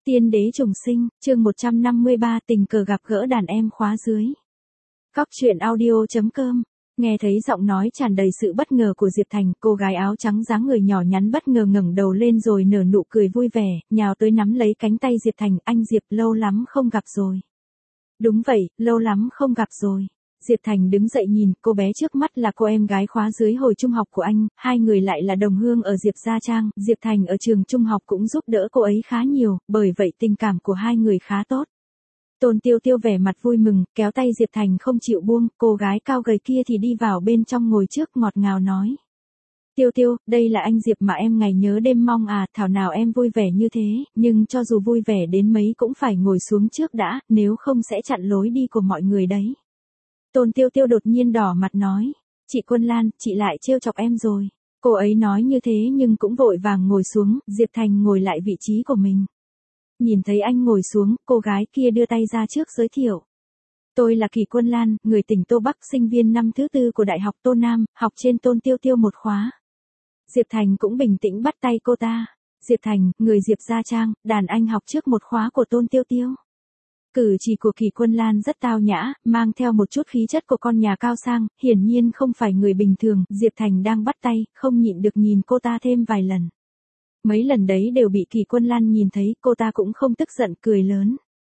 Tiên đế trùng sinh, chương 153 tình cờ gặp gỡ đàn em khóa dưới. Cóc truyện audio.com. Nghe thấy giọng nói tràn đầy sự bất ngờ của Diệp Thành, cô gái áo trắng dáng người nhỏ nhắn bất ngờ ngẩng đầu lên rồi nở nụ cười vui vẻ, nhào tới nắm lấy cánh tay Diệp Thành, anh Diệp lâu lắm không gặp rồi. Đúng vậy, lâu lắm không gặp rồi. Diệp Thành đứng dậy nhìn, cô bé trước mắt là cô em gái khóa dưới hồi trung học của anh, hai người lại là đồng hương ở Diệp Gia Trang, Diệp Thành ở trường trung học cũng giúp đỡ cô ấy khá nhiều, bởi vậy tình cảm của hai người khá tốt. Tôn Tiêu Tiêu vẻ mặt vui mừng, kéo tay Diệp Thành không chịu buông, cô gái cao gầy kia thì đi vào bên trong ngồi trước ngọt ngào nói. Tiêu Tiêu, đây là anh Diệp mà em ngày nhớ đêm mong à, thảo nào em vui vẻ như thế, nhưng cho dù vui vẻ đến mấy cũng phải ngồi xuống trước đã, nếu không sẽ chặn lối đi của mọi người đấy. Tôn Tiêu Tiêu đột nhiên đỏ mặt nói, chị Quân Lan, chị lại trêu chọc em rồi. Cô ấy nói như thế nhưng cũng vội vàng ngồi xuống, Diệp Thành ngồi lại vị trí của mình. Nhìn thấy anh ngồi xuống, cô gái kia đưa tay ra trước giới thiệu. Tôi là Kỳ Quân Lan, người tỉnh Tô Bắc, sinh viên năm thứ 4 của Đại học Tô Nam, học trên Tôn Tiêu Tiêu một khóa. Diệp Thành cũng bình tĩnh bắt tay cô ta. Diệp Thành, người Diệp Gia Trang, đàn anh học trước một khóa của Tôn Tiêu Tiêu. Cử chỉ của Kỳ Quân Lan rất tao nhã, mang theo một chút khí chất của con nhà cao sang, hiển nhiên không phải người bình thường, Diệp Thành đang bắt tay, không nhịn được nhìn cô ta thêm vài lần. Mấy lần đấy đều bị Kỳ Quân Lan nhìn thấy, cô ta cũng không tức giận, cười lớn.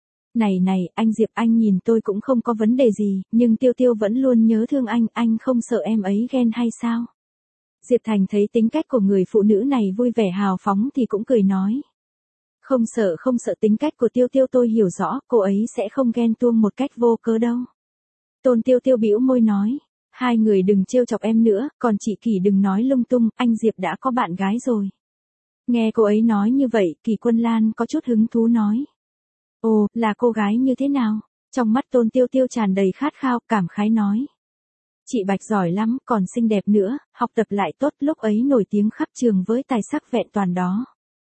Này, anh Diệp, anh nhìn tôi cũng không có vấn đề gì, nhưng Tiêu Tiêu vẫn luôn nhớ thương anh không sợ em ấy ghen hay sao? Diệp Thành thấy tính cách của người phụ nữ này vui vẻ hào phóng thì cũng cười nói. Không sợ, tính cách của Tiêu Tiêu tôi hiểu rõ, cô ấy sẽ không ghen tuông một cách vô cớ đâu. Tôn Tiêu Tiêu bĩu môi nói, hai người đừng trêu chọc em nữa, còn chị Kỳ đừng nói lung tung, anh Diệp đã có bạn gái rồi. Nghe cô ấy nói như vậy, Kỳ Quân Lan có chút hứng thú nói. Ồ, là cô gái như thế nào? Trong mắt Tôn Tiêu Tiêu tràn đầy khát khao, cảm khái nói. Chị Bạch giỏi lắm, còn xinh đẹp nữa, học tập lại tốt, lúc ấy nổi tiếng khắp trường với tài sắc vẹn toàn đó.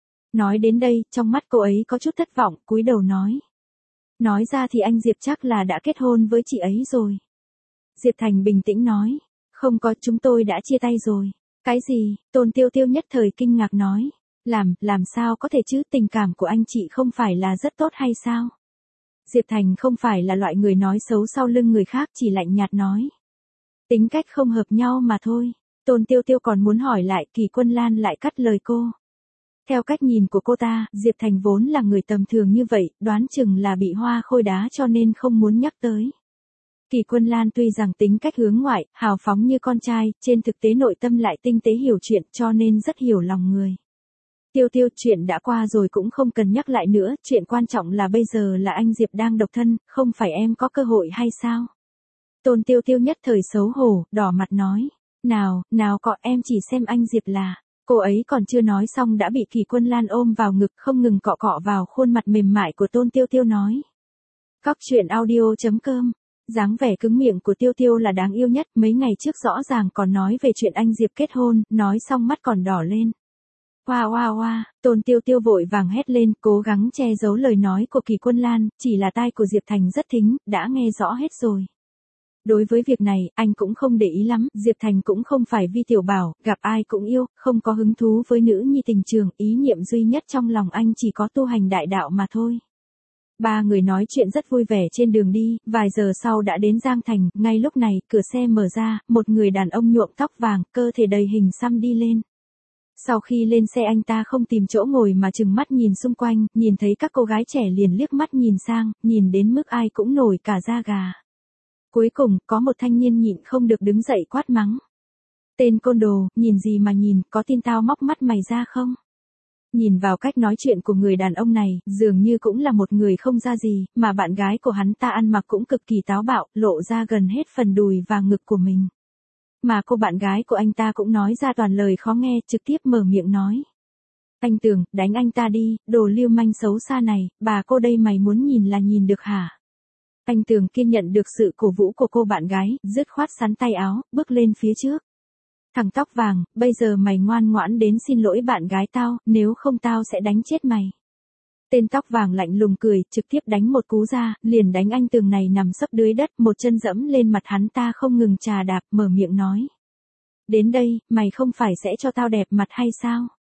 Nói đến đây, trong mắt cô ấy có chút thất vọng, cúi đầu nói. Nói ra thì anh Diệp chắc là đã kết hôn với chị ấy rồi. Diệp Thành bình tĩnh nói. Không có, chúng tôi đã chia tay rồi. Cái gì? Tôn Tiêu Tiêu nhất thời kinh ngạc nói. Làm sao có thể chứ, tình cảm của anh chị không phải là rất tốt hay sao? Diệp Thành không phải là loại người nói xấu sau lưng người khác, chỉ lạnh nhạt nói. Tính cách không hợp nhau mà thôi. Tôn Tiêu Tiêu còn muốn hỏi lại, Kỳ Quân Lan lại cắt lời cô. Theo cách nhìn của cô ta, Diệp Thành vốn là người tầm thường như vậy, đoán chừng là bị hoa khôi đá cho nên không muốn nhắc tới. Kỳ Quân Lan tuy rằng tính cách hướng ngoại, hào phóng như con trai, trên thực tế nội tâm lại tinh tế hiểu chuyện cho nên rất hiểu lòng người. Tiêu Tiêu, chuyện đã qua rồi cũng không cần nhắc lại nữa, chuyện quan trọng là bây giờ là anh Diệp đang độc thân, không phải em có cơ hội hay sao? Tôn Tiêu Tiêu nhất thời xấu hổ, đỏ mặt nói. Nào có, em chỉ xem anh Diệp là. Cô ấy còn chưa nói xong đã bị Kỳ Quân Lan ôm vào ngực, không ngừng cọ vào khuôn mặt mềm mại của Tôn Tiêu Tiêu nói. Cóc truyện audio.com. Dáng vẻ cứng miệng của Tiêu Tiêu là đáng yêu nhất, mấy ngày trước rõ ràng còn nói về chuyện anh Diệp kết hôn, nói xong mắt còn đỏ lên. Wow, Tôn Tiêu Tiêu vội vàng hét lên, cố gắng che giấu lời nói của Kỳ Quân Lan, chỉ là tai của Diệp Thành rất thính, đã nghe rõ hết rồi. Đối với việc này, anh cũng không để ý lắm, Diệp Thành cũng không phải Vi Tiểu Bảo, gặp ai cũng yêu, không có hứng thú với nữ nhi tình trường, ý niệm duy nhất trong lòng anh chỉ có tu hành đại đạo mà thôi. Ba người nói chuyện rất vui vẻ trên đường đi, vài giờ sau đã đến Giang Thành, ngay lúc này, cửa xe mở ra, một người đàn ông nhuộm tóc vàng, cơ thể đầy hình xăm đi lên. Sau khi lên xe anh ta không tìm chỗ ngồi mà trừng mắt nhìn xung quanh, nhìn thấy các cô gái trẻ liền liếc mắt nhìn sang, nhìn đến mức ai cũng nổi cả da gà. Cuối cùng, có một thanh niên nhịn không được đứng dậy quát mắng. Tên côn đồ, nhìn gì mà nhìn, có tin tao móc mắt mày ra không? Nhìn vào cách nói chuyện của người đàn ông này, dường như cũng là một người không ra gì, mà bạn gái của hắn ta ăn mặc cũng cực kỳ táo bạo, lộ ra gần hết phần đùi và ngực của mình. Mà cô bạn gái của anh ta cũng nói ra toàn lời khó nghe, trực tiếp mở miệng nói. Anh Tường, đánh anh ta đi, đồ lưu manh xấu xa này, bà cô đây mày muốn nhìn là nhìn được hả? Anh Tường kiên nhận được sự cổ vũ của cô bạn gái, dứt khoát sắn tay áo, bước lên phía trước. Thằng tóc vàng, bây giờ mày ngoan ngoãn đến xin lỗi bạn gái tao, nếu không tao sẽ đánh chết mày. Tên tóc vàng lạnh lùng cười, trực tiếp đánh một cú ra, liền đánh anh Tường này nằm sấp dưới đất, một chân dẫm lên mặt hắn ta không ngừng chà đạp, mở miệng nói. Đến đây, mày không phải sẽ cho tao đẹp mặt hay sao?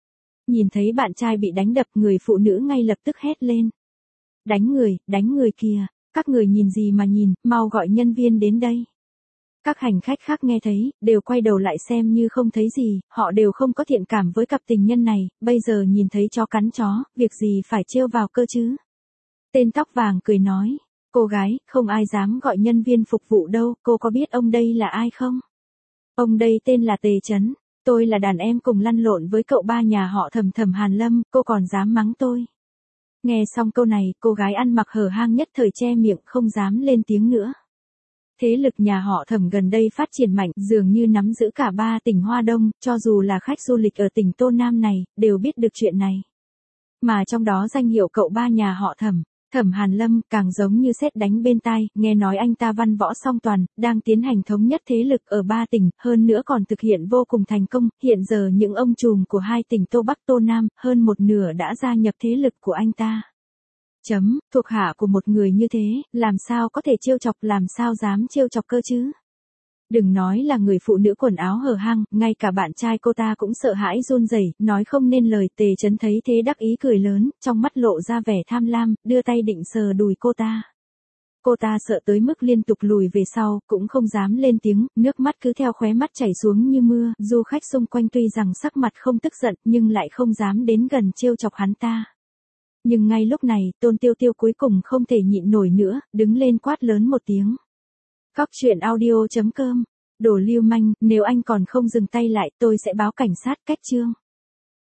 Nhìn thấy bạn trai bị đánh đập, người phụ nữ ngay lập tức hét lên. Đánh người kìa, các người nhìn gì mà nhìn, mau gọi nhân viên đến đây. Các hành khách khác nghe thấy, đều quay đầu lại xem như không thấy gì, họ đều không có thiện cảm với cặp tình nhân này, bây giờ nhìn thấy chó cắn chó, việc gì phải trêu vào cơ chứ. Tên tóc vàng cười nói, cô gái, không ai dám gọi nhân viên phục vụ đâu, cô có biết ông đây là ai không? Ông đây tên là Tề Chấn, tôi là đàn em cùng lăn lộn với cậu ba nhà họ Thẩm Thẩm Hàn Lâm, cô còn dám mắng tôi. Nghe xong câu này, cô gái ăn mặc hở hang nhất thời che miệng không dám lên tiếng nữa. Thế lực nhà họ Thẩm gần đây phát triển mạnh, dường như nắm giữ cả 3 tỉnh Hoa Đông, cho dù là khách du lịch ở tỉnh Tô Nam này, đều biết được chuyện này. Mà trong đó danh hiệu cậu ba nhà họ Thẩm, Thẩm Hàn Lâm, càng giống như sét đánh bên tai, nghe nói anh ta văn võ song toàn, đang tiến hành thống nhất thế lực ở 3 tỉnh, hơn nữa còn thực hiện vô cùng thành công, hiện giờ những ông trùm của 2 tỉnh Tô Bắc Tô Nam, hơn một nửa đã gia nhập thế lực của anh ta. Thuộc hạ của một người như thế, làm sao có thể trêu chọc, làm sao dám trêu chọc cơ chứ? Đừng nói là người phụ nữ quần áo hở hang, ngay cả bạn trai cô ta cũng sợ hãi run rẩy, nói không nên lời. Tề Chấn thấy thế đắc ý cười lớn, trong mắt lộ ra vẻ tham lam, đưa tay định sờ đùi cô ta. Cô ta sợ tới mức liên tục lùi về sau, cũng không dám lên tiếng, nước mắt cứ theo khóe mắt chảy xuống như mưa, du khách xung quanh tuy rằng sắc mặt không tức giận, nhưng lại không dám đến gần trêu chọc hắn ta. Nhưng ngay lúc này, Tôn Tiêu Tiêu cuối cùng không thể nhịn nổi nữa, đứng lên quát lớn một tiếng. Cóc truyện audio.com, đồ lưu manh, nếu anh còn không dừng tay lại, tôi sẽ báo cảnh sát. Cách chương.